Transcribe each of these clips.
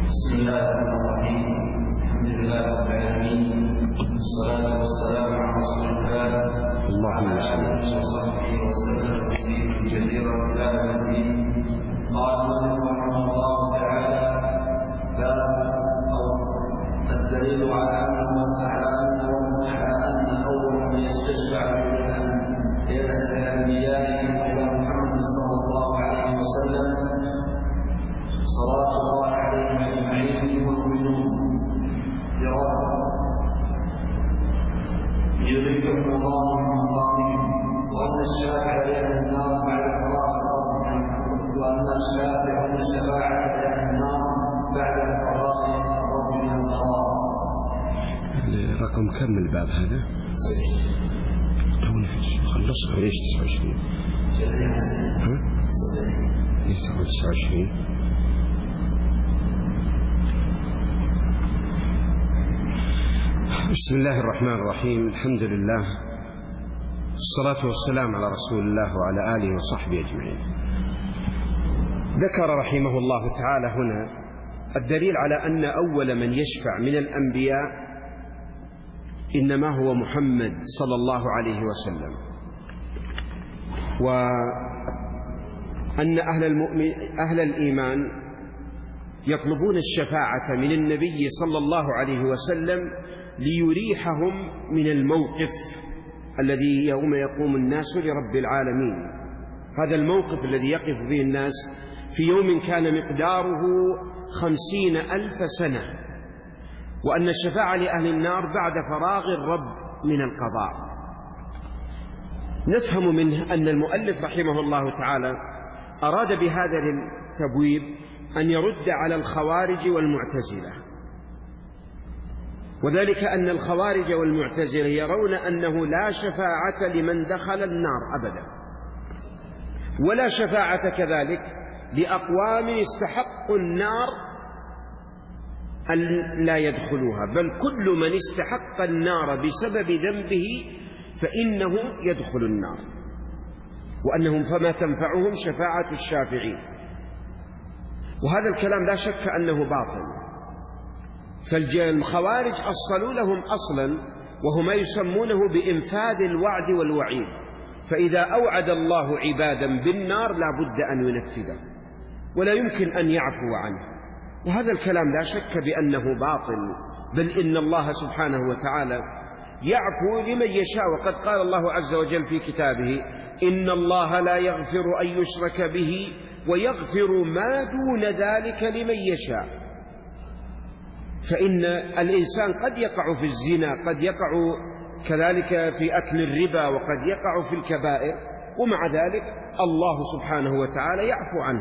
بسم الله الرحمن الرحيم. الحمد لله رب العالمين، والصلاة والسلام على رسول الله وعلى آله وصحبه وسلم تسليما كثيرا إلى يوم الدين. قال المؤلف رحمه الله تعالى: الدليل على أن أول من يستشفع إلى الأنبياء إلى محمد صلى الله عليه وسلم صلاة الله عليهم أجمعين والمؤمنون يدركهم الله من مقامهم، وأن الشافع لأهل النار بعد الفراغ وأن الشفاعة لأهل النار بعد الفراغ الرب من الفراغ. رقم كم الباب هذا؟ خلصنا ليش 29؟ ليش 29؟ بسم الله الرحمن الرحيم. الحمد لله، الصلاة والسلام على رسول الله وعلى آله وصحبه أجمعين. ذكر رحمه الله تعالى هنا الدليل على أن أول من يشفع من الأنبياء إنما هو محمد صلى الله عليه وسلم، وأن أهل الإيمان يطلبون الشفاعة من النبي صلى الله عليه وسلم ليريحهم من الموقف الذي يوم يقوم الناس لرب العالمين. هذا الموقف الذي يقف فيه الناس في يوم كان مقداره 50,000 سنة، وأن الشفاعة لأهل النار بعد فراغ الرب من القضاء. نفهم منه أن المؤلف رحمه الله تعالى أراد بهذا التبويب أن يرد على الخوارج والمعتزلة، وذلك أن الخوارج والمعتزلة يرون أنه لا شفاعة لمن دخل النار أبدا، ولا شفاعة كذلك لأقوام استحقوا النار أن لا يدخلوها، بل كل من استحق النار بسبب ذنبه فإنه يدخل النار، وأنهم فما تنفعهم شفاعة الشافعين. وهذا الكلام لا شك أنه باطل. فالخوارج أصلوا لهم أصلا وهو ما يسمونه بإنفاذ الوعد والوعيد، فإذا أوعد الله عبادا بالنار لا بد أن ينفذه ولا يمكن أن يعفو عنه. وهذا الكلام لا شك بأنه باطل، بل إن الله سبحانه وتعالى يعفو لمن يشاء. وقد قال الله عز وجل في كتابه: إن الله لا يغفر أن يشرك به ويغفر ما دون ذلك لمن يشاء. فإن الإنسان قد يقع في الزنا، قد يقع كذلك في أكل الربا، وقد يقع في الكبائر، ومع ذلك الله سبحانه وتعالى يعفو عنه،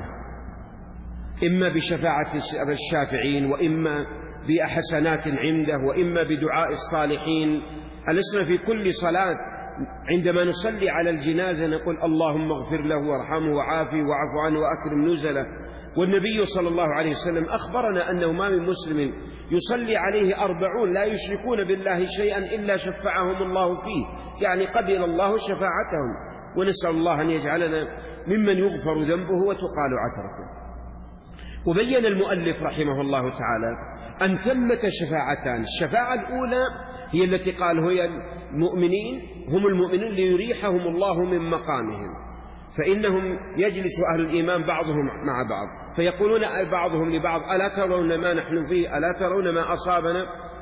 إما بشفاعة الشافعين، وإما بحسنات عنده، وإما بدعاء الصالحين. ألسنا في كل صلاة عندما نصلي على الجنازة نقول: اللهم اغفر له وارحمه وعافه واعف عنه وأكرم نزله؟ والنبي صلى الله عليه وسلم أخبرنا أنه ما من مسلم يصلي عليه 40 لا يشركون بالله شيئا إلا شفعهم الله فيه، يعني قبل الله شفاعتهم. ونسأل الله أن يجعلنا ممن يغفر ذنبه وتقال عثرته. وبين المؤلف رحمه الله تعالى أن ثمة شفاعتان: الشفاعة الأولى هي التي قال هي المؤمنين، هم المؤمنون ليريحهم الله من مقامهم، فإنهم يجلس أهل الإيمان بعضهم مع بعض فيقولون بعضهم لبعض: ألا ترون ما نحن فيه؟ ألا ترون ما أصابنا؟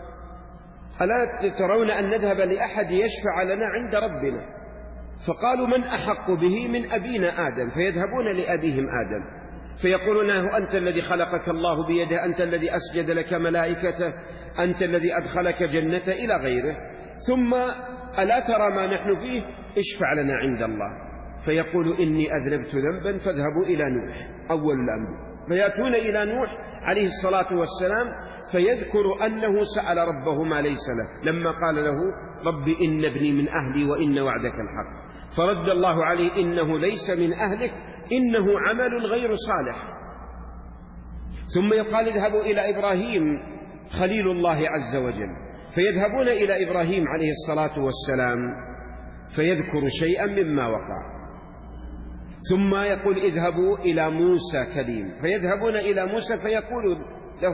ألا ترون أن نذهب لأحد يشفع لنا عند ربنا؟ فقالوا: من أحق به من أبينا آدم؟ فيذهبون لأبيهم آدم فيقولون: أنت الذي خلقك الله بيده، أنت الذي أسجد لك ملائكته، أنت الذي أدخلك جنته، إلى غيره. ثم: ألا ترى ما نحن فيه؟ اشفع لنا عند الله. فيقول: إني أذنبت ذنبا فاذهبوا إلى نوح أول الأنبياء، فيأتون إلى نوح عليه الصلاة والسلام فيذكر أنه سأل ربه ما ليس له، لما قال له: رب إن ابني من أهلي وإن وعدك الحق. فرد الله عليه: إنه ليس من أهلك، إنه عمل غير صالح. ثم يقال: اذهبوا إلى إبراهيم خليل الله عز وجل، فيذهبون إلى إبراهيم عليه الصلاة والسلام فيذكر شيئا مما وقع. ثم يقول: اذهبوا إلى موسى كليم، فيذهبون إلى موسى فيقول له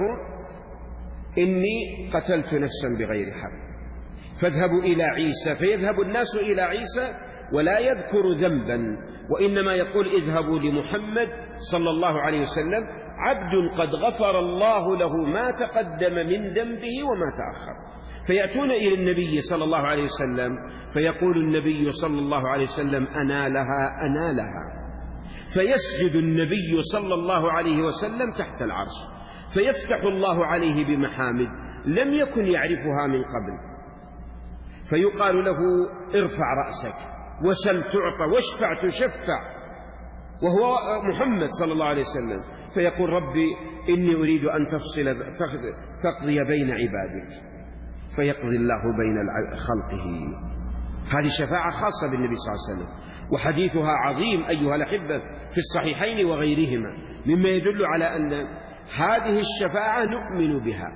إني قتلت نفسا بغير حق فاذهبوا إلى عيسى، فيذهب الناس إلى عيسى ولا يذكر ذنبا، وإنما يقول اذهبوا لمحمد صلى الله عليه وسلم عبد قد غفر الله له ما تقدم من ذنبه وما تأخر. فيأتون إلى النبي صلى الله عليه وسلم فيقول النبي صلى الله عليه وسلم أنا لها أنا لها، فيسجد النبي صلى الله عليه وسلم تحت العرش، فيفتح الله عليه بمحامد لم يكن يعرفها من قبل، فيقال له ارفع رأسك وسل تعطى واشفع تشفع، وهو محمد صلى الله عليه وسلم، فيقول ربي إني أريد أن تقضي بين عبادك، فيقضي الله بين خلقه. هذه شفاعة خاصة بالنبي صلى الله عليه وسلم، وحديثها عظيم أيها الأحبة في الصحيحين وغيرهما، مما يدل على أن هذه الشفاعة نؤمن بها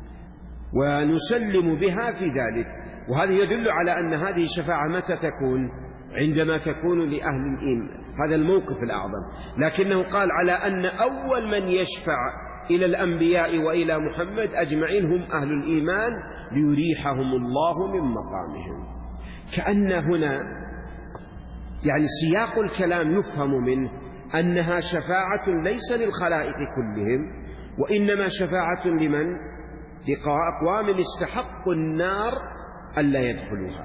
ونسلم بها في ذلك. وهذا يدل على أن هذه الشفاعة متى تكون؟ عندما تكون لأهل الإيمان، هذا الموقف الأعظم. لكنه قال على أن أول من يشفع إلى الأنبياء وإلى محمد أجمعين هم أهل الإيمان ليريحهم الله من مقامهم. كأن هنا يعني سياق الكلام يفهم منه أنها شفاعة ليس للخلائق كلهم، وإنما شفاعة لمن؟ لأقوام استحقوا النار ألا يدخلوها.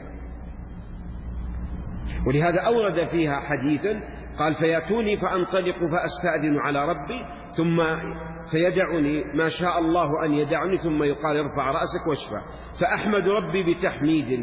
ولهذا أورد فيها حديثا قال فيأتوني فأنطلق فأستأذن على ربي ثم فيدعني ما شاء الله أن يدعني، ثم يقال ارفع رأسك واشفع، فأحمد ربي بتحميد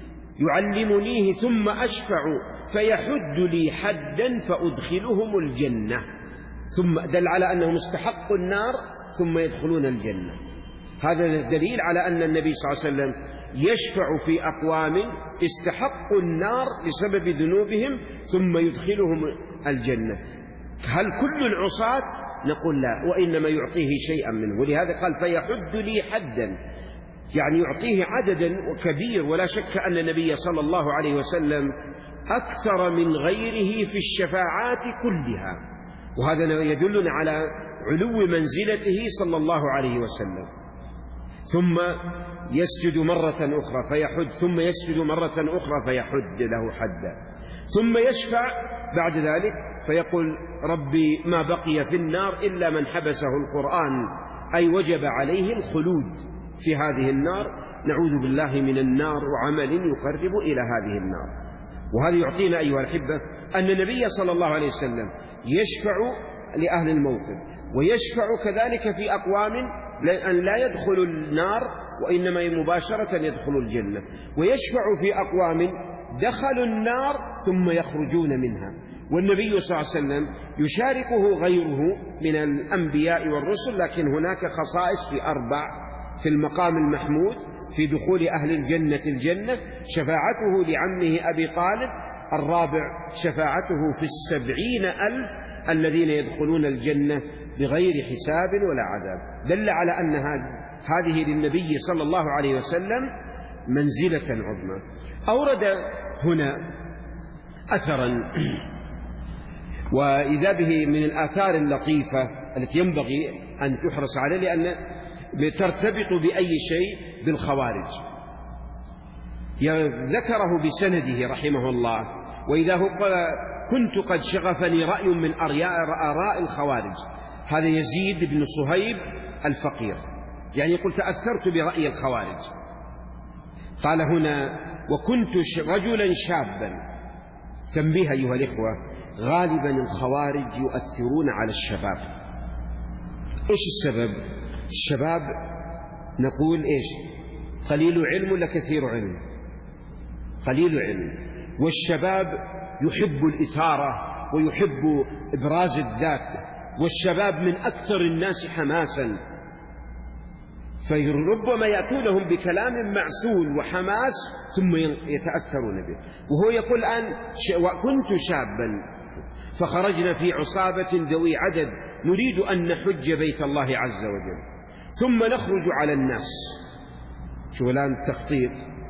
يعلمنيه ثم أشفع فيحد لي حدا فأدخلهم الجنة. ثم دل على أنهم استحقوا النار ثم يدخلون الجنة. هذا دليل على أن النبي صلى الله عليه وسلم يشفع في أقوام استحقوا النار بسبب ذنوبهم ثم يدخلهم الجنة. هل كل العصاة؟ نقول لا، وإنما يعطيه شيئا منه. ولهذا قال فيحد لي حدا، يعني يعطيه عددا كبير. ولا شك أن النبي صلى الله عليه وسلم أكثر من غيره في الشفاعات كلها، وهذا يدلنا على علو منزلته صلى الله عليه وسلم. ثم يسجد مرة أخرى فيحد، ثم يسجد مرة أخرى فيحد له حدا، ثم يشفع بعد ذلك فيقول ربي ما بقي في النار إلا من حبسه القرآن، أي وجب عليه الخلود في هذه النار، نعوذ بالله من النار وعمل يقرب إلى هذه النار. وهذا يعطينا أيها الأحبة أن النبي صلى الله عليه وسلم يشفع لأهل الموقف، ويشفع كذلك في أقوام أن لا يدخلوا النار وإنما مباشرة يدخلوا الجنة، ويشفع في أقوام دخلوا النار ثم يخرجون منها. والنبي صلى الله عليه وسلم يشاركه غيره من الأنبياء والرسل، لكن هناك خصائص في 4 في المقام المحمود في دخول أهل الجنة الجنة: شفاعته لعمه أبي طالب، 4 شفاعته في 70,000 الذين يدخلون الجنة بغير حساب ولا عذاب. دل على أن هذه للنبي صلى الله عليه وسلم منزلة عظمى. أورد هنا أثرا، وإذا به من الآثار اللطيفة التي ينبغي أن تحرص عليه، لأن ترتبط بأي شيء بالخوارج. ذكره بسنده رحمه الله: وإذا هو كنت قد شغفني رأي من آراء الخوارج. هذا يزيد بن صهيب الفقير، يعني يقول تأثرت برأي الخوارج. قال هنا: وكنت رجلا شابا. تنبيه أيها الإخوة، غالبا الخوارج يؤثرون على الشباب. إيش السبب؟ الشباب نقول إيش؟ قليل علم ولا كثير علم؟ قليل علم. والشباب يحب الإثارة ويحب إبراز الذات، والشباب من أكثر الناس حماسا، فربما يأتونهم بكلام معسول وحماس ثم يتأثرون به. وهو يقول الآن: وكنت شابا فخرجنا في عصابة ذوي عدد نريد أن نحج بيت الله عز وجل، ثم نخرج على الناس. شو الآن التخطيط،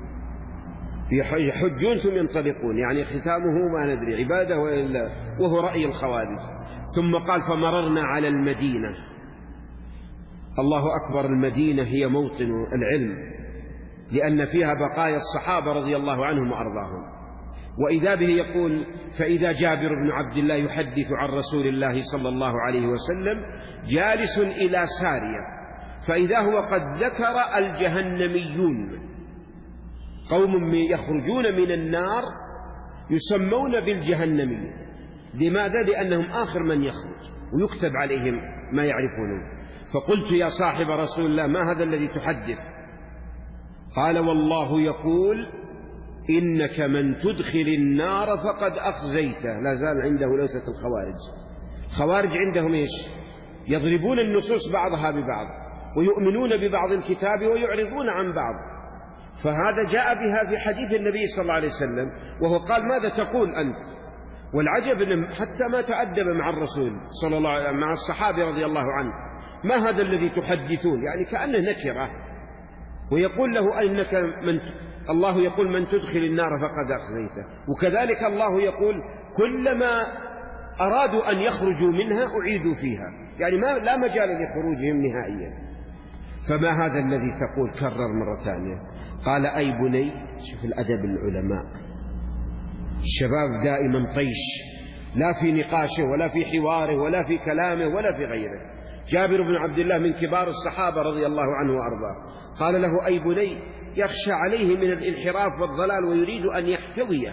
يحجون ثم ينطلقون، يعني ختامه ما ندري عبادة وإلا، وهو رأي الخوارج. ثم قال: فمررنا على المدينة، الله أكبر، المدينة هي موطن العلم، لأن فيها بقايا الصحابة رضي الله عنهم وأرضاهم. وإذا به يقول: فإذا جابر بن عبد الله يحدث عن رسول الله صلى الله عليه وسلم جالس إلى سارية، فإذا هو قد ذكر الجهنميون، قوم يخرجون من النار يسمون بالجهنميين. لماذا؟ لأنهم آخر من يخرج ويكتب عليهم ما يعرفونه. فقلت: يا صاحب رسول الله، ما هذا الذي تحدث؟ قال: والله يقول: إنك من تدخل النار فقد أخزيته. لا زال عنده لوسة الخوارج. خوارج عندهم إيش؟ يضربون النصوص بعضها ببعض، ويؤمنون ببعض الكتاب ويعرضون عن بعض. فهذا جاء بها في حديث النبي صلى الله عليه وسلم، وهو قال: ماذا تقول أنت؟ والعجب أنه حتى ما تأدب مع الرسول صلى الله عليه وسلم، مع الصحابة رضي الله عنه. ما هذا الذي تحدثون؟ يعني كأنه نكرة. ويقول له: إنك الله يقول: من تدخل النار فقد أخزيته. وكذلك الله يقول: كلما أرادوا أن يخرجوا منها أعيدوا فيها، يعني لا مجال لخروجهم نهائيا. فما هذا الذي تقول؟ كرر مرة ثانية. قال: أي بني، شوف الأدب العلماء، الشباب دائما طيش، لا في نقاشه ولا في حواره ولا في كلامه ولا في غيره. جابر بن عبد الله من كبار الصحابة رضي الله عنه وأرضاه، قال له: أي بني، يخشى عليه من الانحراف والضلال ويريد أن يحتويه.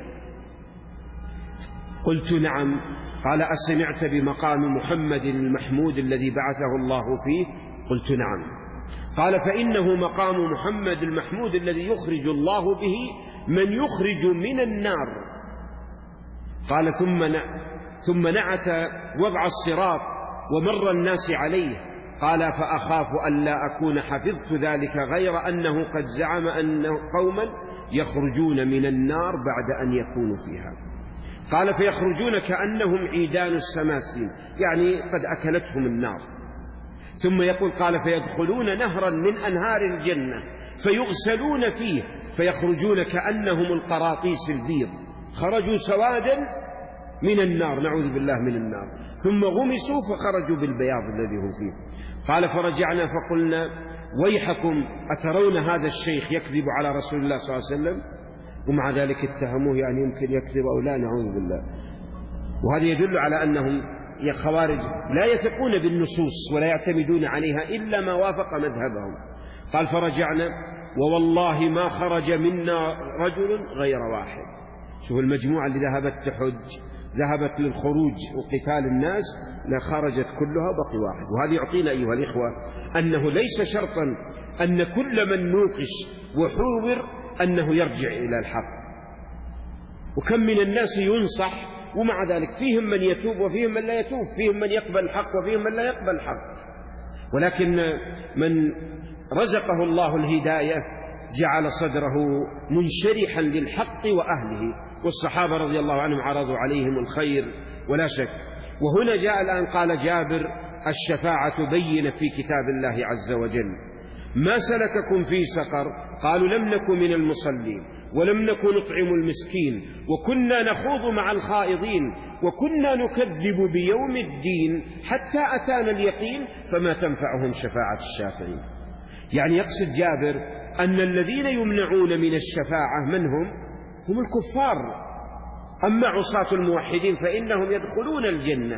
قلت: نعم. قال: أسمعت بمقام محمد المحمود الذي بعثه الله فيه؟ قلت: نعم. قال: فإنه مقام محمد المحمود الذي يخرج الله به من يخرج من النار. قال: ثم نعت وضع الصراط ومر الناس عليه. قال: فأخاف أن لا أكون حفظت ذلك، غير أنه قد زعم أن قوما يخرجون من النار بعد أن يكونوا فيها. قال: فيخرجون كأنهم عيدان السماسين، يعني قد أكلتهم النار. ثم يقول: قال: فيدخلون نهرا من أنهار الجنة فيغسلون فيه فيخرجون كأنهم القراطيس البيض، خرجوا سوادا من النار، نعوذ بالله من النار، ثم غمسوا فخرجوا بالبياض الذي هم فيه. قال: فرجعنا فقلنا: ويحكم، أترون هذا الشيخ يكذب على رسول الله صلى الله عليه وسلم؟ ومع ذلك اتهموه، يعني يمكن يكذب أو لا، نعوذ بالله. وهذا يدل على أنهم يا خوارج لا يثقون بالنصوص ولا يعتمدون عليها إلا ما وافق مذهبهم. قال: فرجعنا ووالله ما خرج منا رجل غير واحد. شوف المجموعة اللي ذهبت تحج، ذهبت للخروج وقتال الناس، لا خرجت كلها، بقي واحد. وهذا يعطينا أيها الإخوة أنه ليس شرطا أن كل من نوقش وحور أنه يرجع إلى الحق. وكم من الناس ينصح ومع ذلك فيهم من يتوب وفيهم من لا يتوب، فيهم من يقبل الحق وفيهم من لا يقبل الحق. ولكن من رزقه الله الهداية جعل صدره منشرحا للحق وأهله، والصحابة رضي الله عنهم عرضوا عليهم الخير ولا شك. وهنا جاء الآن قال جابر: الشفاعة بينة في كتاب الله عز وجل. ما سلككم في سقر؟ قالوا: لم نكن من المصلين ولم نكن نطعم المسكين وكنا نخوض مع الخائضين وكنا نكذب بيوم الدين حتى أتانا اليقين فما تنفعهم شفاعة الشافعين. يعني يقصد جابر أن الذين يمنعون من الشفاعة من هم الكفار. أما عصاة الموحدين فإنهم يدخلون الجنة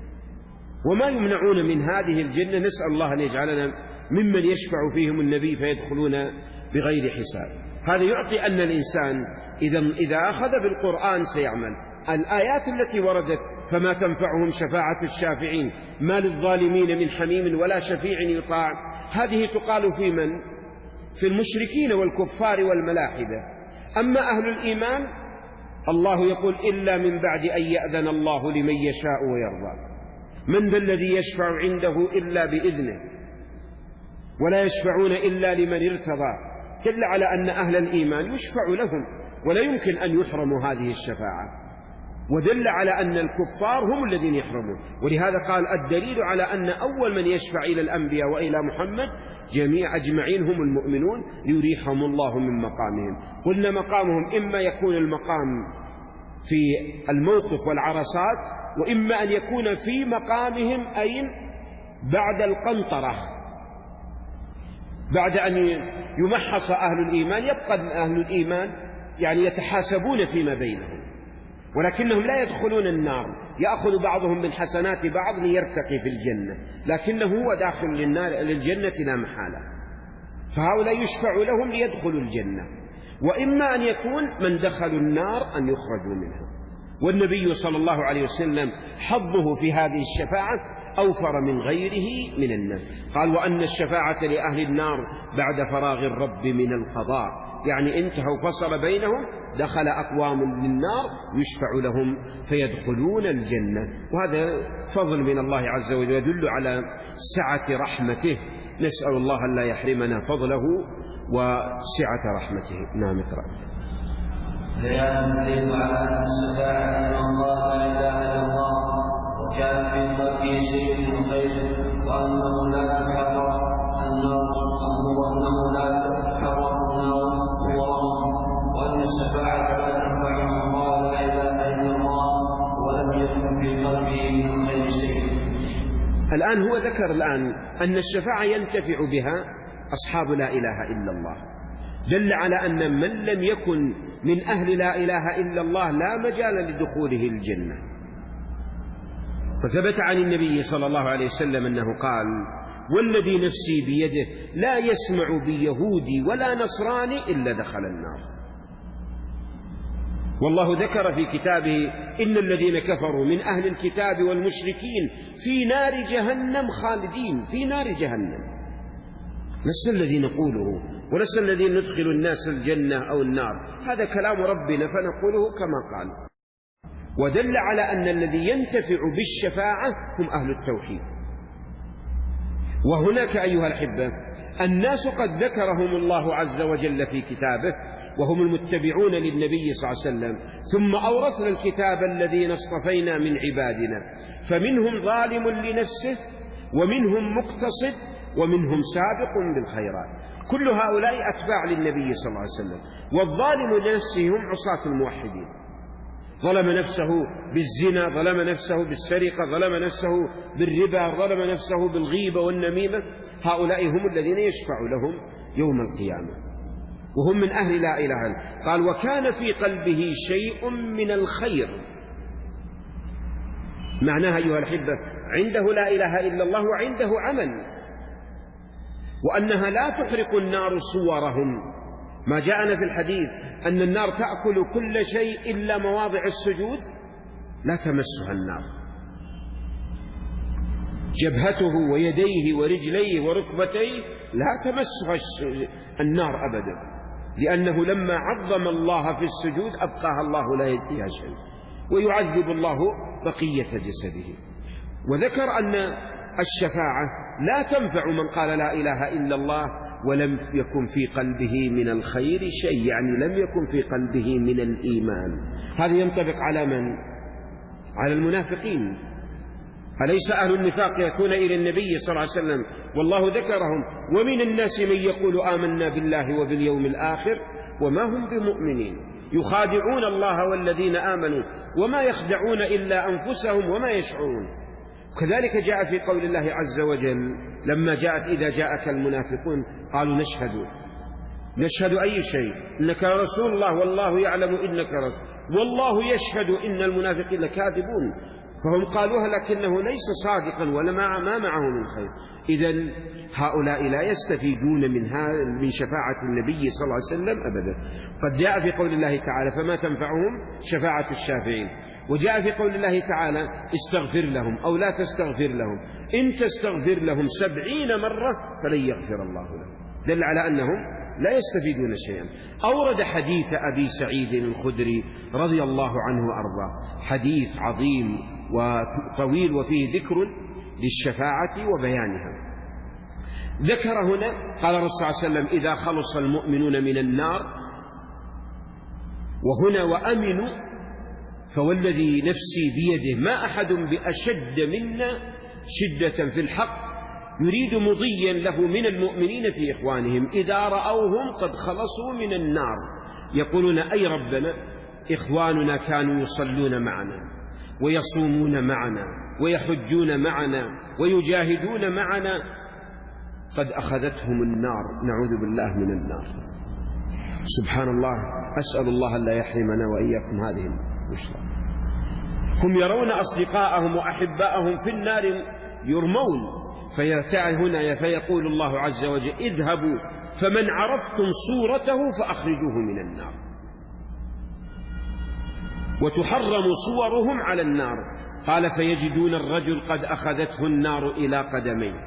وما يمنعون من هذه الجنة. نسأل الله أن يجعلنا ممن يشفع فيهم النبي فيدخلون بغير حساب. هذا يعطي أن الإنسان إذا أخذ بالقرآن سيعمل. الآيات التي وردت: فما تنفعهم شفاعة الشافعين، ما للظالمين من حميم ولا شفيع يطاع، هذه تقال في من؟ في المشركين والكفار والملاحدة. أما أهل الإيمان الله يقول: إلا من بعد أن يأذن الله لمن يشاء ويرضى. من ذا الذي يشفع عنده إلا بإذنه ولا يشفعون إلا لمن ارتضى. دل على أن أهل الإيمان يشفع لهم ولا يمكن أن يحرموا هذه الشفاعة، ودل على أن الكفار هم الذين يحرمون. ولهذا قال: الدليل على أن أول من يشفع إلى الأنبياء وإلى محمد جميع أجمعين هم المؤمنون ليريحهم الله من مقامهم. قلنا مقامهم إما يكون المقام في الموقف والعرصات، وإما أن يكون في مقامهم أين؟ بعد القنطرة، بعد أن يمحص أهل الإيمان يبقى أهل الإيمان يعني يتحاسبون فيما بينهم، ولكنهم لا يدخلون النار، يأخذ بعضهم من حسنات بعض ليرتقي في الجنة، لكنه هو داخل للجنة لا محالة. فهؤلاء يشفع لهم ليدخلوا الجنة، وإما أن يكون من دخلوا النار أن يخرجوا منها. والنبي صلى الله عليه وسلم حظه في هذه الشفاعة أوفر من غيره من الناس. قال: وأن الشفاعة لأهل النار بعد فراغ الرب من القضاء، يعني انتهوا فصل بينهم، دخل أقوام للنار يشفع لهم فيدخلون الجنة. وهذا فضل من الله عز وجل يدل على سعة رحمته. نسأل الله أن لا يحرمنا فضله وسعة رحمته. نعم، اقرأ. بيان الدليل على أن الشفاعة من الله لا إله إلا الله، وكان في قلبه شيء من الخير، وأنه لا تتحرك النار صورهم، وأن الشفاعة لا تنفع من قال لا إله إلا الله ولم يكن في قلبه من الخير شيء. الآن هو ذكر أن الشفاعة ينتفع بها أصحاب لا إله إلا الله، دل على أن من لم يكن من أهل لا إله إلا الله لا مجال لدخوله الجنة. فثبت عن النبي صلى الله عليه وسلم أنه قال: والذي نفسي بيده لا يسمع بيهودي ولا نصراني إلا دخل النار. والله ذكر في كتابه: إن الذين كفروا من أهل الكتاب والمشركين في نار جهنم خالدين. في نار جهنم، لست الذي نقوله ولست الذي ندخل الناس الجنة أو النار، هذا كلام ربنا فنقوله كما قال. ودل على أن الذي ينتفع بالشفاعة هم أهل التوحيد. وهناك أيها الأحبة الناس قد ذكرهم الله عز وجل في كتابه، وهم المتبعون للنبي صلى الله عليه وسلم، ثم أورثنا الكتاب الذين اصطفينا من عبادنا، فمنهم ظالم لنفسه ومنهم مقتصد ومنهم سابق بالخيرات. كل هؤلاء أتباع للنبي صلى الله عليه وسلم. والظالم لنفسه هم عصاة الموحدين، ظلم نفسه بالزنا، ظلم نفسه بالسرقة، ظلم نفسه بالربا، ظلم نفسه بالغيبة والنميمة. هؤلاء هم الذين يشفع لهم يوم القيامة، وهم من أهل لا إله إلا الله. قال: وكان في قلبه شيء من الخير. معناها أيها الأحبة عنده لا إله إلا الله وعنده عمل، وأنها لا تحرق النار صورهم. ما جاءنا في الحديث أن النار تأكل كل شيء إلا مواضع السجود، لا تمسها النار. جبهته ويديه ورجليه وركبتيه لا تمسها النار أبدا، لأنه لما عظم الله في السجود أبقاها الله لا يجزيها شيء، ويعذب الله بقية جسده. وذكر أن الشفاعة لا تنفع من قال لا إله إلا الله ولم يكن في قلبه من الخير شيء، يعني لم يكن في قلبه من الإيمان. هذا ينطبق على من؟ على المنافقين. أليس أهل النفاق يأتون إلى النبي صلى الله عليه وسلم والله ذكرهم: ومن الناس من يقول آمنا بالله وباليوم الآخر وما هم بمؤمنين، يخادعون الله والذين آمنوا وما يخدعون إلا أنفسهم وما يشعرون. كذلك جاء في قول الله عز وجل لما جاءت: إذا جاءك المنافقون قالوا نشهد أي شيء إنك رسول الله والله يعلم إنك رسول والله يشهد إن المنافقين لكاذبون. فهم قالوها لكنه ليس صادقا ولا ما معه من خير. إذن هؤلاء لا يستفيدون من شفاعة النبي صلى الله عليه وسلم أبدا. قد جاء في قول الله تعالى: فما تنفعهم شفاعة الشافعين. وجاء في قول الله تعالى: استغفر لهم أو لا تستغفر لهم، إن تستغفر لهم 70 مرة فلن يغفر الله لهم. دل على أنهم لا يستفيدون شيئا. أورد حديث أبي سعيد الخدري رضي الله عنه وأرضاه، حديث عظيم وطويل وفيه ذكر للشفاعة وبيانها. ذكر هنا قال الرسول صلى الله عليه وسلم: إذا خلص المؤمنون من النار، وهنا وأمنوا، فوالذي نفسي بيده ما أحد بأشد منا شدة في الحق يريد مضيا له من المؤمنين في إخوانهم إذا رأوهم قد خلصوا من النار يقولون: أي ربنا، إخواننا كانوا يصلون معنا ويصومون معنا ويحجون معنا ويجاهدون معنا، قد أخذتهم النار، نعوذ بالله من النار. سبحان الله، أسأل الله أن لا يحرمنا وإياكم هذه البشرى. هم يرون أصدقاءهم وأحباءهم في النار يرمون، فيقول الله عز وجل: اذهبوا فمن عرفتم صورته فأخرجوه من النار. وتحرم صورهم على النار. قال: فيجدون الرجل قد أخذته النار إلى قدميه،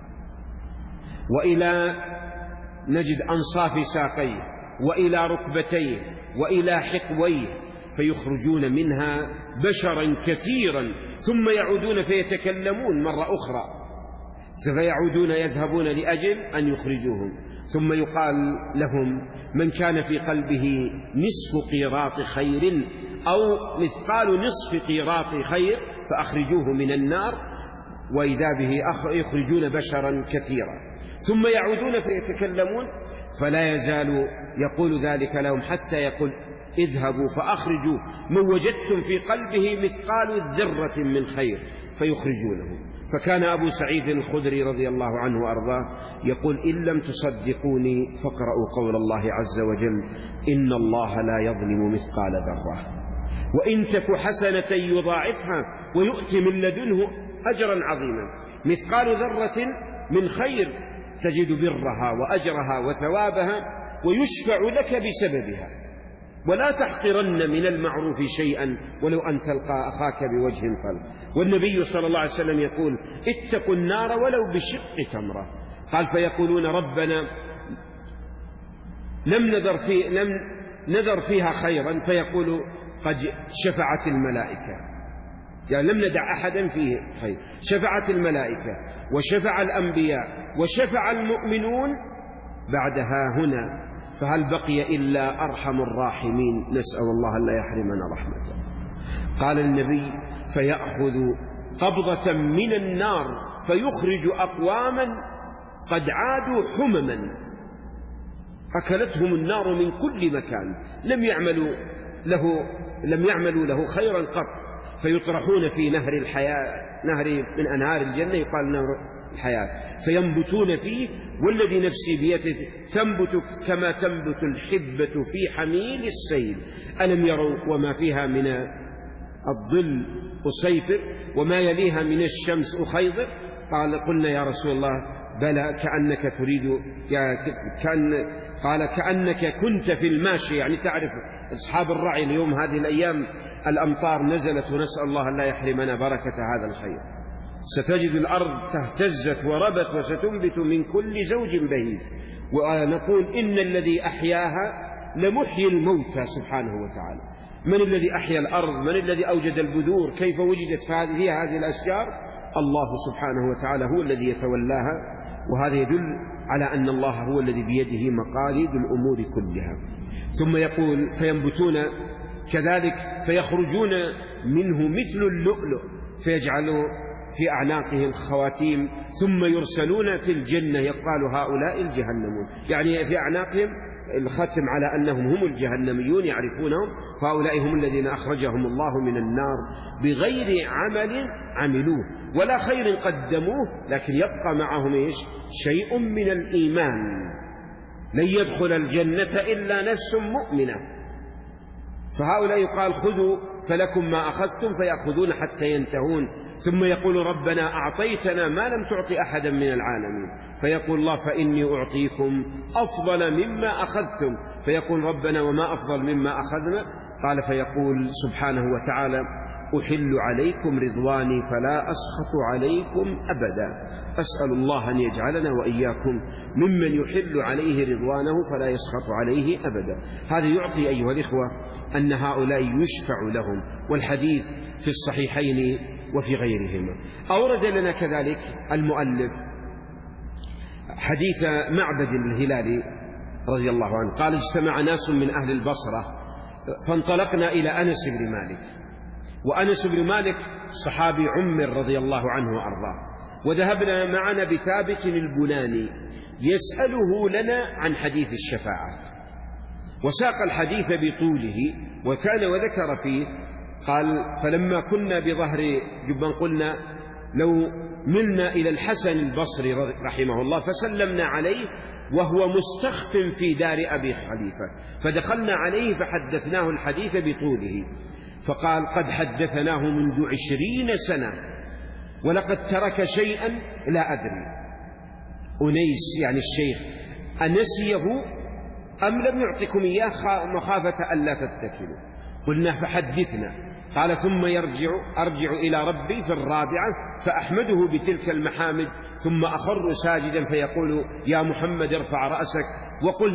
وإلى نجد أنصاف ساقيه، وإلى ركبتيه، وإلى حقويه، فيخرجون منها بشرا كثيرا، ثم يعودون فيتكلمون مرة أخرى، فيعودون يذهبون لأجل أن يخرجوهم. ثم يقال لهم: من كان في قلبه نصف قيراط خير أو مثقال نصف قيراط خير فأخرجوه من النار، وإذا به يخرجون بشرا كثيرا، ثم يعودون فيتكلمون، فلا يزال يقول ذلك لهم حتى يقول: اذهبوا فأخرجوا من وجدتم في قلبه مثقال ذرة من خير فيخرجونه. فكان أبو سعيد الخدري رضي الله عنه وأرضاه يقول: إن لم تصدقوني فاقرأوا قول الله عز وجل: إن الله لا يظلم مثقال ذرة، وإن تك حسنة يضاعفها ويؤتي من لدنه أجرا عظيما. مثقال ذرة من خير تجد برها وأجرها وثوابها ويشفع لك بسببها، ولا تحقرن من المعروف شيئا ولو أن تلقى أخاك بوجه طلق. والنبي صلى الله عليه وسلم يقول: اتقوا النار ولو بشق تمرة. قال: فيقولون: ربنا لم نذر فيها خيرا، فيقول: قد شفعت الملائكة، يعني لم ندع أحدا فيه خير، شفعت الملائكة وشفع الأنبياء وشفع المؤمنون بعدها هنا، فهل بقي إلا أرحم الراحمين، نسأل الله أن لا يحرمنا رحمته. قال النبي: فيأخذ قبضة من النار فيخرج أقواما قد عادوا حمما، أكلتهم النار من كل مكان، لم يعملوا له خيرا قط، فيطرحون في نهر الحياة، نهر من أنهار الجنة يقال نهر الحياة، فينبتون فيه، والذي نفسي بيده تنبت كما تنبت الحبة في حميل السيل، ألم يروا وما فيها من الظل أصيفر وما يليها من الشمس أخيضر؟ قلنا يا رسول الله: بلى، كأنك تريد قال: كأنك كنت في الماشي، يعني تعرف أصحاب الرعي اليوم هذه الأيام الأمطار نزلت، ونسأل الله أن لا يحرمنا بركة هذا الخير. ستجد الأرض تهتزت وربت وستنبت من كل زوج بهيج، ونقول: إن الذي أحياها لمحيي الموتى سبحانه وتعالى. من الذي أحيا الأرض؟ من الذي أوجد البذور؟ كيف وجدت فيها هذه الأشجار؟ الله سبحانه وتعالى هو الذي يتولاها، وهذا يدل على أن الله هو الذي بيده مقاليد الأمور كلها. ثم يقول: فينبتون كذلك فيخرجون منه مثل اللؤلؤ، فيجعلوا في أعناقهم خواتيم، ثم يرسلون في الجنة، يقال: هؤلاء الجهنمون، يعني في أعناقهم الختم على أنهم هم الجهنميون، يعرفونهم، فهؤلاء هم الذين أخرجهم الله من النار بغير عمل عملوه ولا خير قدموه، لكن يبقى معهم شيء من الإيمان. لن يدخل الجنة إلا نفس مؤمنة، فهؤلاء يقال: خذوا فلكم ما أخذتم، فيأخذون حتى ينتهون، ثم يقول: ربنا أعطيتنا ما لم تعط أحدا من العالمين، فيقول الله: فإني أعطيكم أفضل مما أخذتم، فيقول ربنا: وما أفضل مما أخذنا؟ قال: فيقول سبحانه وتعالى: أحل عليكم رضواني فلا أسخط عليكم أبدا. أسأل الله أن يجعلنا وإياكم ممن يحل عليه رضوانه فلا يسخط عليه أبدا. هذا يعطي أيها الإخوة أن هؤلاء يشفع لهم، والحديث في الصحيحين وفي غيرهما. أورد لنا كذلك المؤلف حديث معبد الهلالي رضي الله عنه قال: اجتمع ناس من أهل البصرة فانطلقنا إلى أنس بن مالك، وأنس بن مالك صحابي عمر رضي الله عنه وأرضاه، وذهبنا معنا بثابت البناني يسأله لنا عن حديث الشفاعة، وساق الحديث بطوله وكان وذكر فيه. قال: فلما كنا بظهر جبان قلنا: لو ملنا إلى الحسن البصري رحمه الله فسلمنا عليه وهو مستخف في دار أبي خليفة، فدخلنا عليه فحدثناه الحديث بطوله، فقال: قد حدثناه منذ 20 سنة ولقد ترك شيئا لا أدري. أنيس يعني الشيخ أنسيه أم لم يعطكم إياه مخافة ألا تتكلوا؟ قلنا: فحدثنا. قال: ثم أرجع إلى ربي في 4 فأحمده بتلك المحامد، ثم أخر ساجدا فيقول: يا محمد ارفع رأسك وقل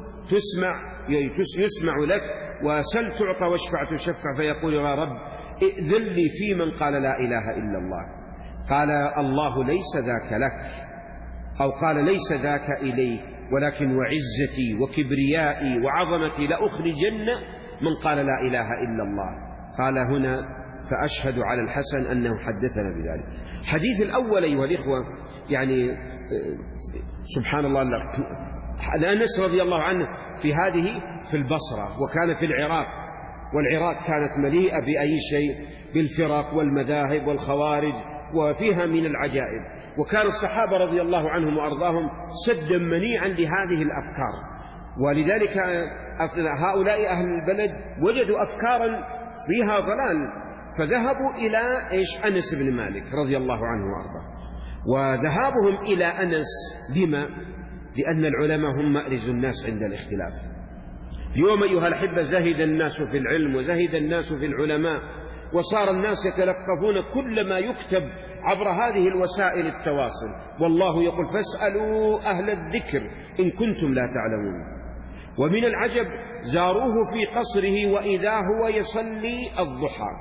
يسمع لك، وسل تعطى واشفع تشفع، فيقول: يا رب ائذن لي في من قال لا إله إلا الله. قال: الله ليس ذاك لك، أو قال: ليس ذاك إليك، ولكن وعزتي وكبريائي وعظمتي لأخرجن من قال لا إله إلا الله. قال هنا: فأشهد على الحسن أنه حدثنا بذلك. حديث الأول أيها الإخوة يعني سبحان الله، أنس رضي الله عنه في البصرة، وكان في العراق، والعراق كانت مليئة بأي شيء بالفرق والمذاهب والخوارج، وفيها من العجائب، وكان الصحابة رضي الله عنهم وأرضاهم سدا منيعا لهذه الأفكار، ولذلك هؤلاء أهل البلد وجدوا أفكارا فيها ضلال، فذهبوا إلى أنس بن مالك رضي الله عنه وأرضاه. وذهابهم إلى أنس لما؟ لأن العلماء هم مأرز الناس عند الاختلاف. اليوم أيها الأحبة زهد الناس في العلم وزهد الناس في العلماء، وصار الناس يتلقفون كل ما يكتب عبر هذه الوسائل التواصل، والله يقول: فاسألوا أهل الذكر إن كنتم لا تعلمون. ومن العجب زاروه في قصره وإذا هو يصلي الضحى.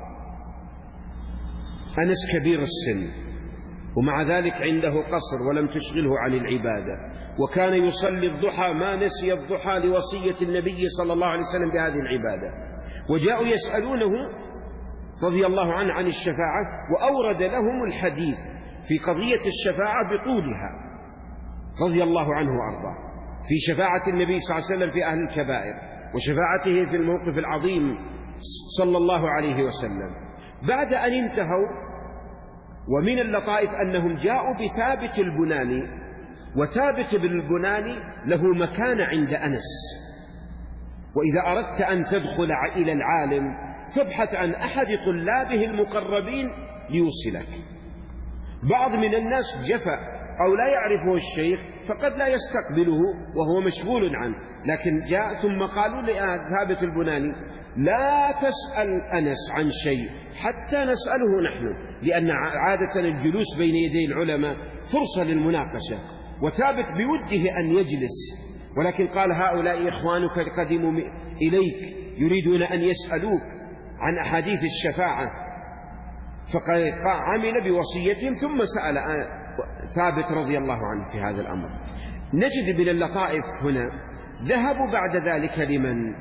أنس كبير السن، ومع ذلك عنده قصر ولم تشغله عن العبادة، وكان يصلي الضحى، ما نسي الضحى لوصية النبي صلى الله عليه وسلم بهذه العبادة. وجاءوا يسألونه رضي الله عنه عن الشفاعة، وأورد لهم الحديث في قضية الشفاعة بطولها رضي الله عنه وأرضاه، في شفاعة النبي صلى الله عليه وسلم في أهل الكبائر، وشفاعته في الموقف العظيم صلى الله عليه وسلم. بعد أن انتهوا، ومن اللطائف أنهم جاءوا بثابت البناني، وثابت بن البناني له مكانة عند أنس، وإذا أردت أن تدخل إلى العالم فابحث عن أحد طلابه المقربين ليوصلك. بعض من الناس جفا أو لا يعرفه الشيخ فقد لا يستقبله وهو مشغول عنه، لكن جاء ثم قالوا لثابت البناني: لا تسأل أنس عن شيء حتى نسأله نحن، لأن عادة الجلوس بين يدي العلماء فرصة للمناقشة، وثابت بوده أن يجلس، ولكن قال: هؤلاء إخوانك قدموا إليك يريدون أن يسألوك عن أحاديث الشفاعة، فقد عمل بوصيتهم ثم سأل ثابت رضي الله عنه في هذا الأمر. نجد من اللطائف هنا ذهبوا بعد ذلك لمن؟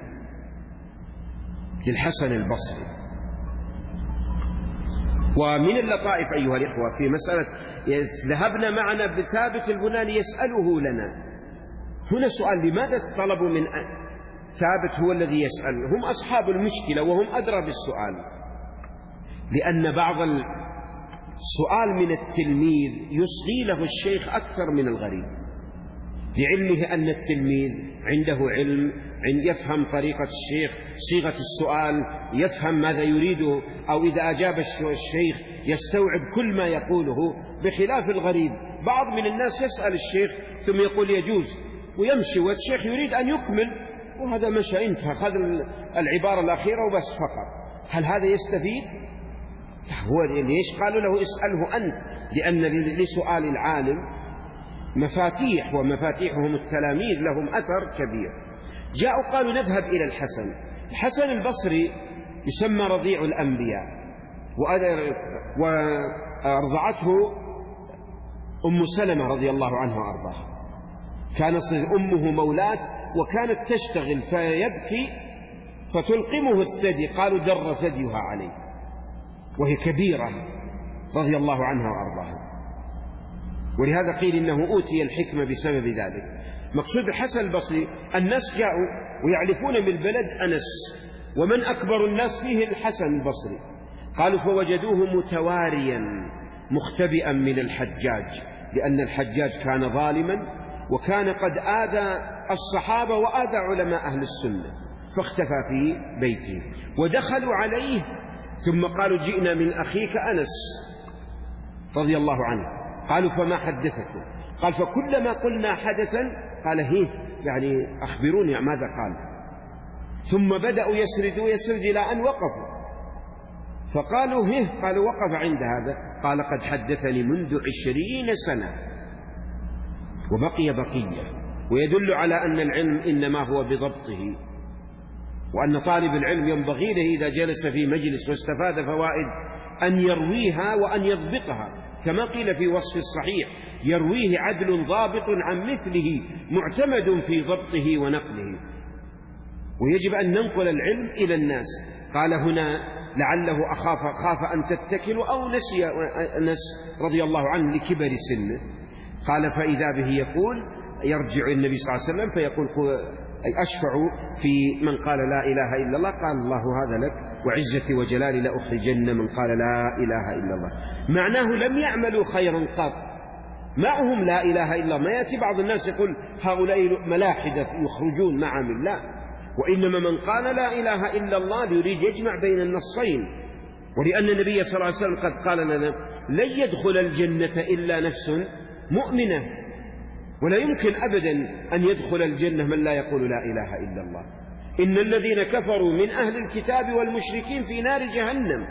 للحسن البصري. ومن اللطائف أيها الإخوة في مسألة ذهبنا معنا بثابت البناني يسأله لنا، هنا سؤال: لماذا طلبوا من ثابت هو الذي يسأل؟ هم أصحاب المشكلة وهم أدرى بالسؤال، لأن بعض السؤال من التلميذ يصغي له الشيخ أكثر من الغريب، لعلمه أن التلميذ عنده علم، يفهم طريقة الشيخ، صيغة السؤال، يفهم ماذا يريده، أو إذا أجاب الشيخ يستوعب كل ما يقوله، بخلاف الغريب. بعض من الناس يسأل الشيخ ثم يقول يجوز ويمشي، والشيخ يريد أن يكمل وهذا مشى، انتهى، خذ العبارة الأخيرة وبس فقط. هل هذا يستفيد؟ هو ليش قالوا له اسأله أنت؟ لأن لسؤال العالم مفاتيح، ومفاتيحهم التلاميذ لهم أثر كبير. جاءوا قالوا نذهب إلى الحسن البصري يسمى رضيع الأنبياء، وأرضعته أم سلمة رضي الله عنها وأرضاها، كانت أمه مولاة وكانت تشتغل فيبكي فتلقمه الثدي، قالوا در ثديها عليه، وهي كبيرة رضي الله عنها وأرضاها، ولهذا قيل إنه أوتي الحكمة بسبب ذلك. مقصود الحسن البصري الناس جاءوا ويعرفون بالبلد أنس، ومن أكبر الناس فيه الحسن البصري، قالوا فوجدوه متواريا مختبئا من الحجاج، لأن الحجاج كان ظالما وكان قد آذى الصحابة وآذى علماء أهل السنة، فاختفى في بيته. ودخلوا عليه ثم قالوا جئنا من أخيك أنس رضي الله عنه. قالوا فما حدثكم؟ قال فكلما قلنا حدثا قال هيه، يعني أخبروني ماذا قال. ثم بدأوا يسرد إلى أن وقفوا، فقالوا هيه، قالوا وقف عند هذا. قال قد حدثني منذ 20 سنة وبقي بقية. ويدل على أن العلم إنما هو بضبطه، وأن طالب العلم ينبغي له إذا جلس في مجلس واستفاد فوائد أن يرويها وأن يضبطها، كما قيل في وصف الصحيح: يرويه عدل ضابط عن مثله معتمد في ضبطه ونقله. ويجب أن ننقل العلم إلى الناس. قال هنا لعله خاف أن تتكلوا أو نسي أنس رضي الله عنه لكبر سنه. قال فإذا به يقول، يرجع النبي صلى الله عليه وسلم فيقول أشفع في من قال لا إله إلا الله. قال الله هذا لك وعزتي وجلالي لأخرجن من قال لا إله إلا الله. معناه لم يعملوا خيرا قط، معهم لا إله إلا الله. ما يأتي بعض الناس يقول هؤلاء ملاحدة يخرجون مع من، لا، وإنما من قال لا إله إلا الله يريد يجمع بين النصين. ولأن النبي صلى الله عليه وسلم قد قال لنا لن يدخل الجنة إلا نفس مؤمنة، ولا يمكن أبدا أن يدخل الجنة من لا يقول لا إله إلا الله. إن الذين كفروا من أهل الكتاب والمشركين في نار جهنم.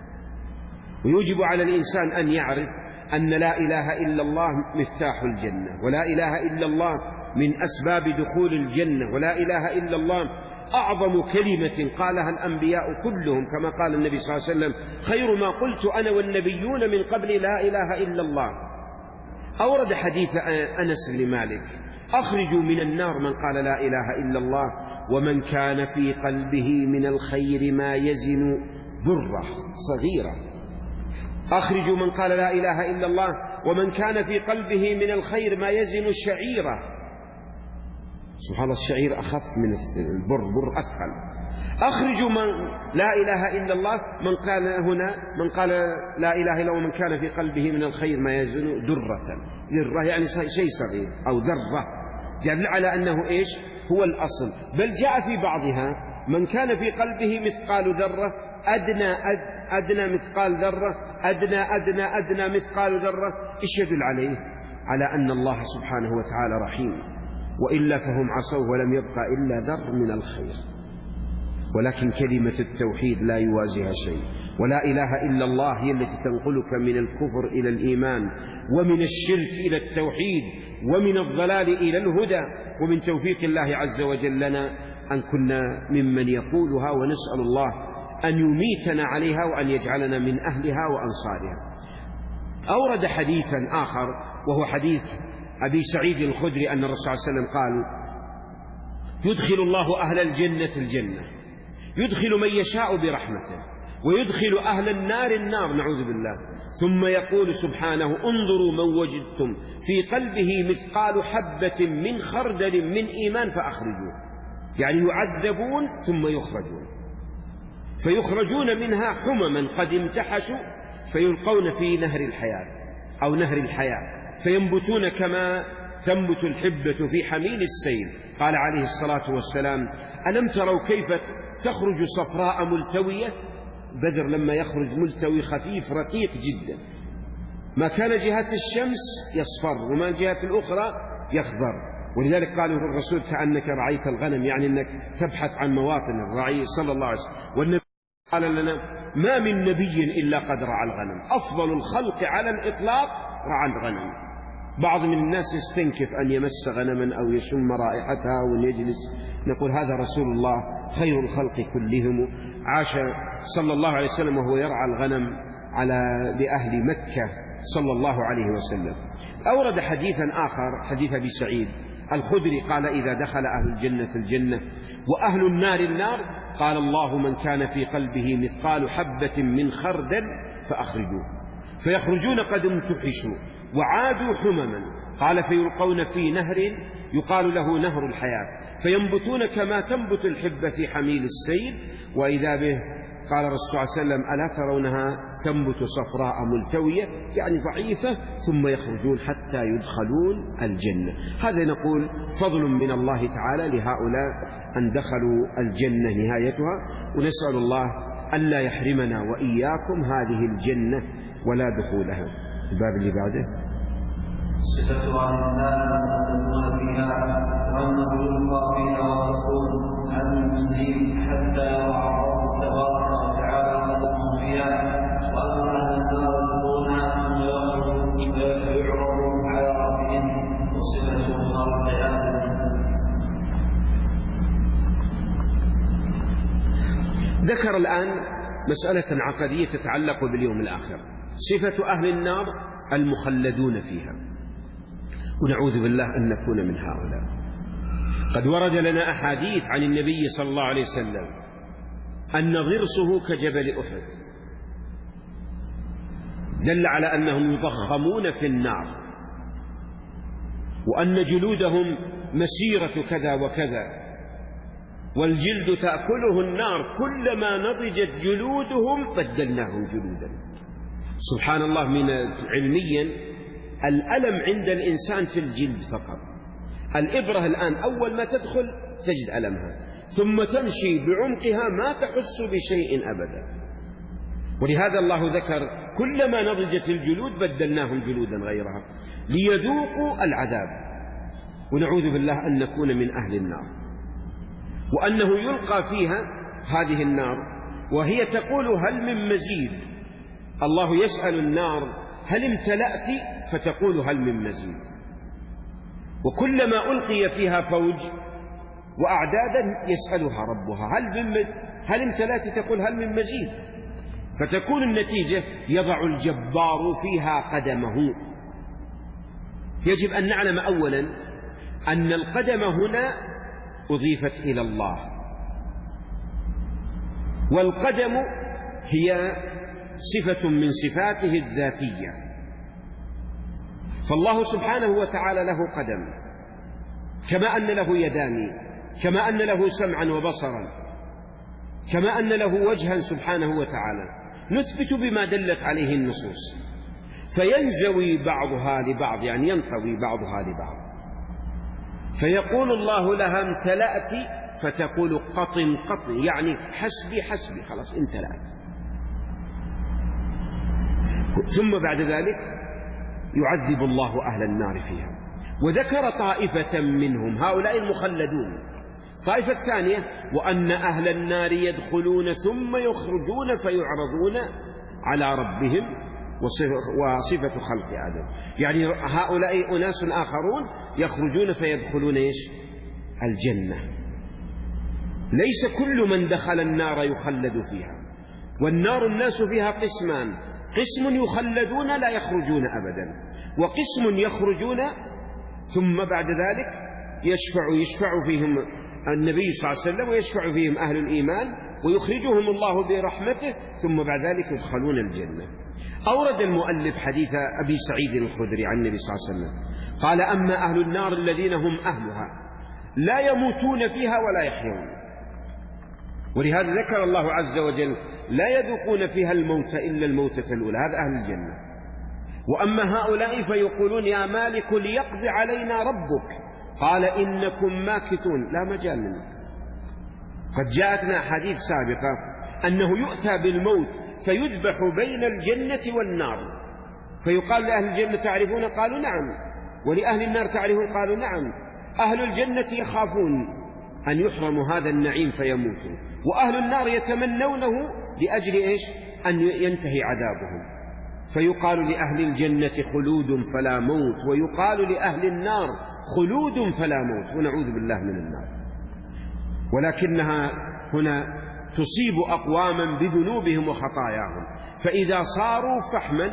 ويجب على الإنسان أن يعرف أن لا إله إلا الله مفتاح الجنة، ولا إله إلا الله من أسباب دخول الجنة، ولا إله إلا الله أعظم كلمة قالها الأنبياء كلهم، كما قال النبي صلى الله عليه وسلم خير ما قلت أنا والنبيون من قبل لا إله إلا الله. أورد حديث أنس بن مالك: أخرجوا من النار من قال لا إله إلا الله ومن كان في قلبه من الخير ما يزن ذرة صغيرة. أخرجوا من قال لا إله إلا الله ومن كان في قلبه من الخير ما يزن شعيرة. سبحان الله، الشعير أخف من البر أثقل. أخرجوا من لا إله إلا الله من قال هنا من قال لا إله إلا الله ومن كان في قلبه من الخير ما يزن ذرة يعني شيء صغير أو ذرة، يدل على أنه إيش هو الأصل. بل جاء في بعضها من كان في قلبه مثقال ذرة أدنى مثقال ذرة أدنى مثقال ذرة. إيش يدل عليه؟ على أن الله سبحانه وتعالى رحيم، وإلا فهم عصوا ولم يبقى إلا ذر من الخير. ولكن كلمة التوحيد لا يوازيها شيء، ولا إله إلا الله هي التي تنقلك من الكفر إلى الإيمان، ومن الشرك إلى التوحيد، ومن الضلال إلى الهدى. ومن توفيق الله عز وجل لنا أن كنا ممن يقولها، ونسأل الله أن يميتنا عليها وأن يجعلنا من أهلها وأنصارها. أورد حديثا آخر وهو حديث أبي سعيد الخدري أن الرسول صلى الله عليه وسلم قال: يدخل الله أهل الجنة الجنة، يدخل من يشاء برحمته، ويدخل أهل النار النار، نعوذ بالله. ثم يقول سبحانه: انظروا من وجدتم في قلبه مثقال حبة من خردل من إيمان فأخرجوه. يعني يعذبون ثم يخرجون، فيخرجون منها حمما قد امتحشوا فيلقون في نهر الحياة أو نهر الحياة، فينبتون كما تنبت الحبة في حميل السيل. قال عليه الصلاة والسلام: ألم تروا كيف تخرج صفراء ملتوية؟ بدر لما يخرج ملتوي خفيف رقيق جدا، ما كان جهة الشمس يصفر وما الجهة الأخرى يخضر. ولذلك قالوا الرسول: كأنك رعيت الغنم، يعني أنك تبحث عن مواطن الرعي صلى الله عليه وسلم. والنبي قال لنا: ما من نبي إلا قد رعى الغنم، أفضل الخلق على الإطلاق رعى الغنم. بعض من الناس يستنكف أن يمس غنما أو يشم رائحتها ويجلس. نقول هذا رسول الله خير الخلق كلهم، عاش صلى الله عليه وسلم وهو يرعى الغنم لأهل مكة صلى الله عليه وسلم. أورد حديثا آخر، حديث أبي سعيد الخدري قال: إذا دخل أهل الجنة الجنة وأهل النار النار قال الله: من كان في قلبه مثقال حبة من خردل فأخرجوه. فيخرجون قد امتحشوا وعادوا حمما. قال: فيلقون في نهر يقال له نهر الحياة، فينبتون كما تنبت الحبة في حميل السيل. وإذا به قال الرسول صلى الله عليه وسلم: ألا ترونها تنبت صفراء ملتوية، يعني ضعيفة، ثم يخرجون حتى يدخلون الجنة. هذا نقول فضل من الله تعالى لهؤلاء أن دخلوا الجنة نهايتها، ونسأل الله ألا يحرمنا وإياكم هذه الجنة ولا دخولها. الباب اللي بعده: صفة أهل النار المخلدون فيها، وأنه يلقى فيها وتقول هل من مزيد حتى يرى الله تبارك وتعالى قدمهم فيها، وأن أهل النار يدخلونها ثم يخرجون فيعرضون على ربهم، وصفة خلق آدم. ذكر الآن مسألة عقدية تتعلق باليوم الآخر. صفة أهل النار المخلدون فيها، ونعوذ بالله أن نكون من هؤلاء. قد ورد لنا أحاديث عن النبي صلى الله عليه وسلم أن ضرسه كجبل أحد، دل على أنهم يضخمون في النار، وأن جلودهم مسيرة كذا وكذا، والجلد تأكله النار، كلما نضجت جلودهم بدلناهم جلودا. سبحان الله. من علميا الألم عند الإنسان في الجلد فقط. الإبرة الآن أول ما تدخل تجد ألمها، ثم تمشي بعمقها ما تحس بشيء أبدا. ولهذا الله ذكر: كلما نضجت الجلود بدلناهم جلودا غيرها ليذوقوا العذاب. ونعوذ بالله أن نكون من أهل النار، وأنه يلقى فيها هذه النار وهي تقول: هل من مزيد؟ الله يسأل النار: هل امتلأت؟ فتقول: هل من مزيد؟ وكلما ألقي فيها فوج وأعدادا يسألها ربها: هل امتلأت؟ تقول: هل من مزيد؟ فتكون النتيجة: يضع الجبار فيها قدمه. يجب أن نعلم أولا أن القدم هنا أضيفت إلى الله، والقدم هي صفة من صفاته الذاتية. فالله سبحانه وتعالى له قدم، كما أن له يدان، كما أن له سمعا وبصرا، كما أن له وجها سبحانه وتعالى. نثبت بما دلت عليه النصوص، فينزوي بعضها لبعض، يعني ينطوي بعضها لبعض. فيقول الله لها: امتلأت؟ فتقول: قطن قطن، يعني حسبي حسبي، خلاص امتلأت. ثم بعد ذلك يعذب الله أهل النار فيها. وذكر طائفة منهم، هؤلاء المخلدون. طائفة الثانية: وأن أهل النار يدخلون ثم يخرجون فيعرضون على ربهم، وصفة خلق آدم، يعني هؤلاء أناس آخرون يخرجون فيدخلون الجنة. ليس كل من دخل النار يخلد فيها، والنار الناس فيها قسمان: قسم يخلدون لا يخرجون أبدا، وقسم يخرجون ثم بعد ذلك يشفع فيهم النبي صلى الله عليه وسلم، ويشفع فيهم أهل الإيمان، ويخرجهم الله برحمته، ثم بعد ذلك يدخلون الجنة. أورد المؤلف حديث أبي سعيد الخدري عن النبي صلى الله عليه وسلم قال: أما أهل النار الذين هم أهلها لا يموتون فيها ولا يحيون. ولهذا ذكر الله عز وجل: لا يذوقون فيها الموت إلا الموتة الأولى، هذا أهل الجنة. وأما هؤلاء فيقولون: يا مالك ليقضي علينا ربك، قال: إنكم ماكثون، لا مجال لنا. قد جاءتنا حديث سابقة أنه يؤتى بالموت فيذبح بين الجنة والنار، فيقال لأهل الجنة: تعرفون؟ قالوا: نعم. ولأهل النار: تعرفون؟ قالوا: نعم. أهل الجنة يخافون أن يحرموا هذا النعيم فيموتوا، وأهل النار يتمنونه لأجل أن ينتهي عذابهم. فيقال لأهل الجنة: خلود فلا موت، ويقال لأهل النار: خلود فلا موت، ونعوذ بالله من النار. ولكنها هنا تصيب أقواما بذنوبهم وخطاياهم، فإذا صاروا فحما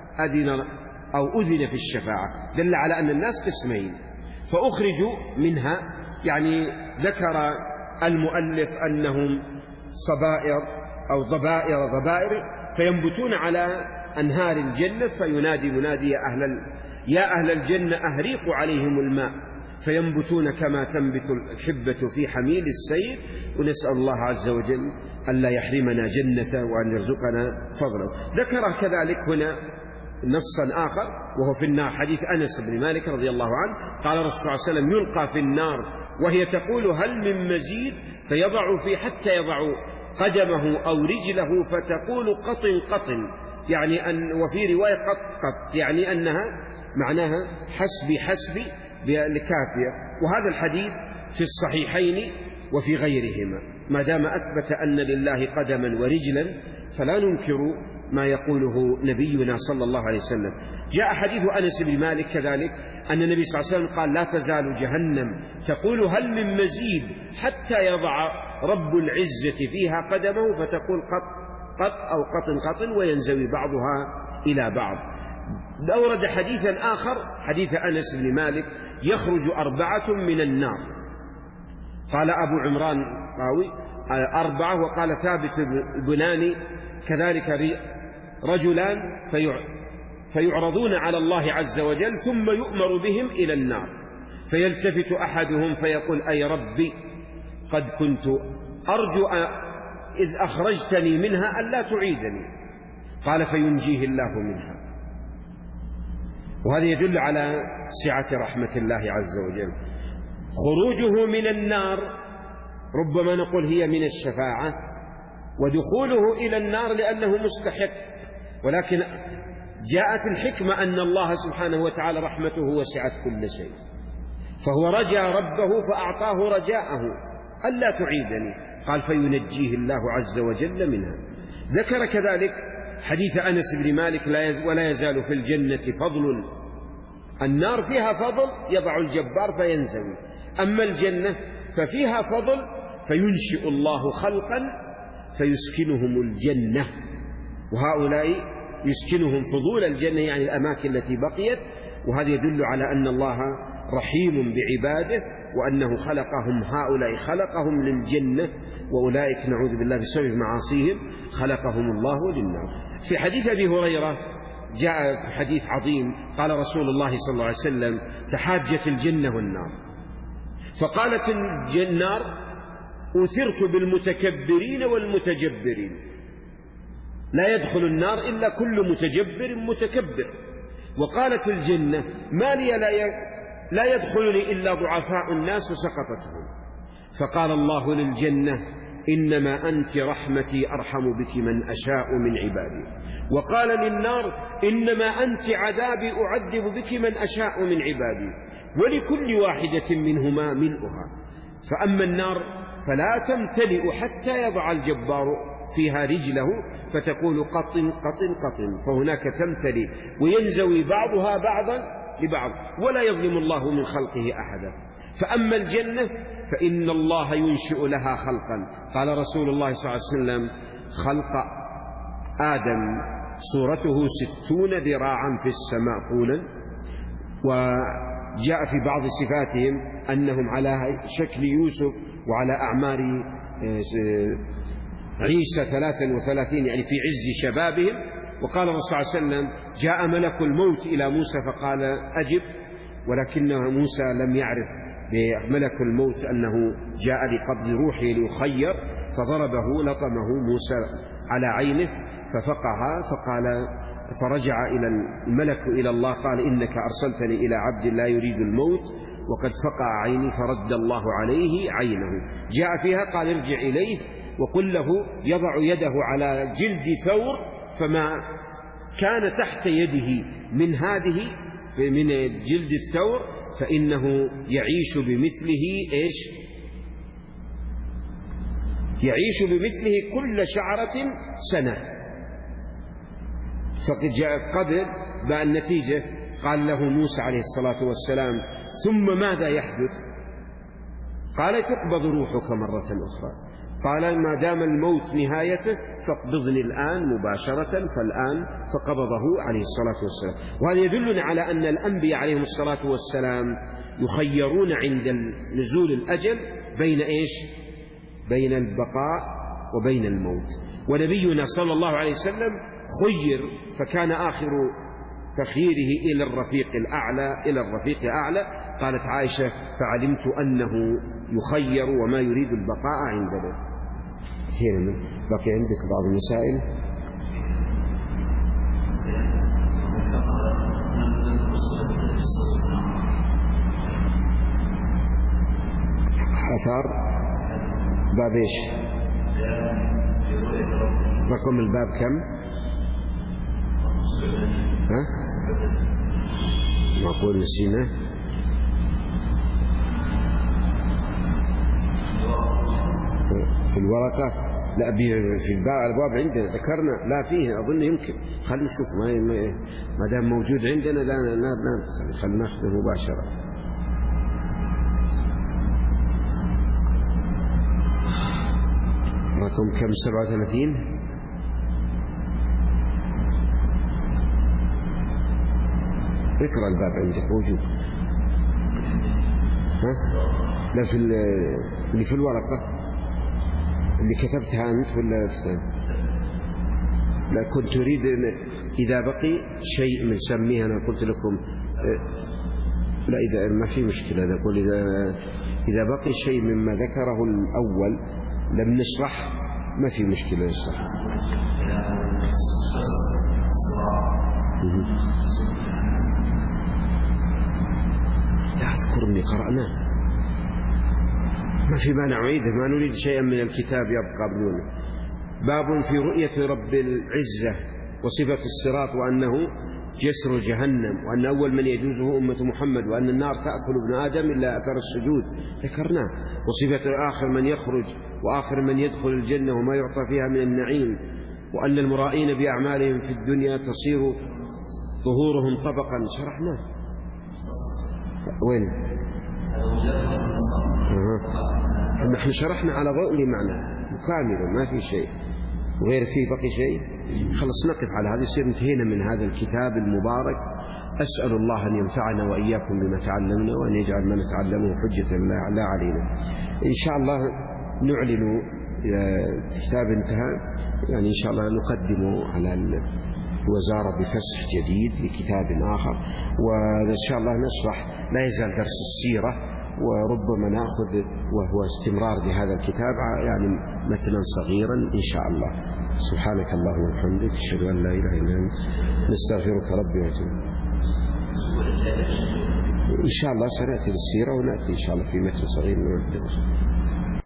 أذن في الشفاعة، دل على أن الناس قسمين، فأخرجوا منها. يعني ذكر المؤلف أنهم صبائر أو ضبائر فينبتون على أنهار الجنة، فينادي منادي: يا أهل الجنة أهريقوا عليهم الماء، فينبتون كما تنبت الحبة في حميل السيل، ونسأل الله عز وجل ألا يحرمنا جنته وأن يرزقنا فضله. ذكر كذلك هنا نصا آخر وهو في النار، حديث أنس بن مالك رضي الله عنه قال الرسول صلى الله عليه وسلم: يلقى في النار وهي تقول: هل من مزيد؟ فيضع فيه حتى يضع قدمه أو رجله فتقول: قط قط، يعني وفي رواية قط قط، يعني أنها معناها حسبي حسبي بالكافية. وهذا الحديث في الصحيحين وفي غيرهما، ما دام أثبت أن لله قدما ورجلا فلا ننكر ما يقوله نبينا صلى الله عليه وسلم. جاء حديث أنس بن مالك كذلك أن النبي صلى الله عليه وسلم قال: لا تزال جهنم تقول: هل من مزيد؟ حتى يضع رب العزة فيها قدمه فتقول: قط قط أو قط قط، وينزوي بعضها إلى بعض. أورد حديثا آخر حديث أنس بن مالك: يخرج 4 من النار. قال أبو عمران راوي 4، وقال ثابت البناني كذلك رجلان فيعرضون على الله عز وجل ثم يؤمر بهم إلى النار، فيلتفت أحدهم فيقول: أي ربي قد كنت أرجو إذ أخرجتني منها ألا تعيدني. قال: فينجيه الله منها. وهذا يدل على سعة رحمة الله عز وجل. خروجه من النار ربما نقول هي من الشفاعة، ودخوله إلى النار لأنه مستحق، ولكن جاءت الحكمة أن الله سبحانه وتعالى رحمته وسعت كل شيء، فهو رجى ربه فأعطاه رجاءه ألا تعيدني، قال: فينجيه الله عز وجل منها. ذكر كذلك حديث أنس بن مالك: ولا يزال في الجنة فضل. النار فيها فضل يضع الجبار فينزوي، أما الجنة ففيها فضل فينشئ الله خلقا فيسكنهم الجنة، وهؤلاء يسكنهم فضول الجنة، يعني الأماكن التي بقيت. وهذا يدل على أن الله رحيم بعباده، وأنه خلقهم، هؤلاء خلقهم للجنة، وأولئك نعوذ بالله بسبب معاصيهم خلقهم الله للنار. في حديث أبي هريرة جاء حديث عظيم، قال رسول الله صلى الله عليه وسلم: تحاجت الجنة والنار، فقالت النار: أثرت بالمتكبرين والمتجبرين، لا يدخل النار إلا كل متجبر متكبر. وقالت الجنة: ما لي لا يدخلني إلا ضعفاء الناس وسقطتهم. فقال الله للجنة: إنما أنت رحمتي أرحم بك من أشاء من عبادي. وقال للنار: إنما أنت عذابي أعذب بك من أشاء من عبادي، ولكل واحدة منهما ملؤها. فأما النار فلا تمتلئ حتى يضع الجبار فيها رجله فتقول: قط قط قط، فهناك تمتلئ وينزوي بعضها بعضا لبعض، ولا يظلم الله من خلقه أحدا. فأما الجنة فإن الله ينشئ لها خلقا. قال رسول الله صلى الله عليه وسلم: خلق آدم صورته 60 ذراعا في السماء طولا. وجاء في بعض صفاتهم أنهم على شكل يوسف وعلى أعمار عيسى 33، يعني في عز شبابهم. وقال الرسول صلى الله عليه وسلم: جاء ملك الموت إلى موسى فقال: أجب، ولكن موسى لم يعرف بملك الموت أنه جاء لقبض روحه ليخير، فضربه لطمه موسى على عينه ففقها، فرجع إلى الملك إلى الله قال: إنك أرسلتني إلى عبد لا يريد الموت وقد فقع عيني، فرد الله عليه عينه. جاء فيها قال: ارجع إليه وقل له يضع يده على جلد ثور، فما كان تحت يده من هذه من جلد الثور فإنه يعيش بمثله يعيش بمثله كل شعرة سنة. فقد جاء قبل بقى النتيجة، قال له موسى عليه الصلاة والسلام: ثم ماذا يحدث؟ قال: تقبض روحك مرة أخرى. قال: ما دام الموت نهايته فاقبضني الآن مباشرة، فالآن فقبضه عليه الصلاة والسلام. وهذا يدلنا على أن الأنبياء عليهم الصلاة والسلام يخيرون عند نزول الأجل بين البقاء وبين الموت. ونبينا صلى الله عليه وسلم خير، فكان آخر تخييره إلى الرفيق الأعلى قالت عائشة فعلمت أنه يخير وما يريد البقاء عندنا. هنا بقي عندك بعض المسائل. أثار باب إيش؟ رقم الباب كم؟ ها؟ معقول نسينا؟ في الورقة؟ لا، في الأبواب عندنا ذكرنا، لا فيه أظن يمكن. خلينا نشوف ما دام موجود عندنا لا خلينا ناخذه مباشرة. رقم كم؟ 37. اقرأ الباب عندك موجود. ها؟ لا اللي في الورقة اللي كتبتها أنت ولا الثاني؟ لا، كنت أريد إذا بقي شيء من سميه. أنا قلت لكم لا، إذا ما في مشكلة. نقول إذا بقي شيء مما ذكره الأول لم نشرح، ما في مشكلة نشرح. لا أذكر أني قرأناه، ما في مانع نعيده، ما نريد شيئا من الكتاب يبقى بدونه. باب في رؤية رب العزة وصفة الصراط، وأنه جسر جهنم، وأن أول من يجوزه أمة محمد، وأن النار تأكل ابن آدم إلا أثر السجود، ذكرناه. وصفة آخر من يخرج وآخر من يدخل الجنة وما يعطى فيها من النعيم، وأن المرائين بأعمالهم في الدنيا تصير ظهورهم طبقا، شرحناه. وين؟ نحن شرحنا على ضوء معنى مكامل، ما في شيء وغير فيه بقي شيء. خلص نقف على هذا، يصير انتهينا من هذا الكتاب المبارك. أسأل الله أن ينفعنا وإياكم بما تعلمنا، وأن يجعل ما نتعلمه حجة لا علينا. إن شاء الله نعلن إذا الكتاب انتهى، يعني إن شاء الله نقدمه على الوزارة بفسح جديد لكتاب آخر، وإن شاء الله نشرح. لا يزال درس السيرة، وربما نأخذ وهو استمرار لهذا الكتاب يعني متنا صغيرا إن شاء الله. سبحانك اللهم وبحمدك، أشهد أن لا إله إلا أنت، نستغفرك ربي وأتوب. إن شاء الله سنأتي للسيرة، ونأتي إن شاء الله في متن صغير من الدرس.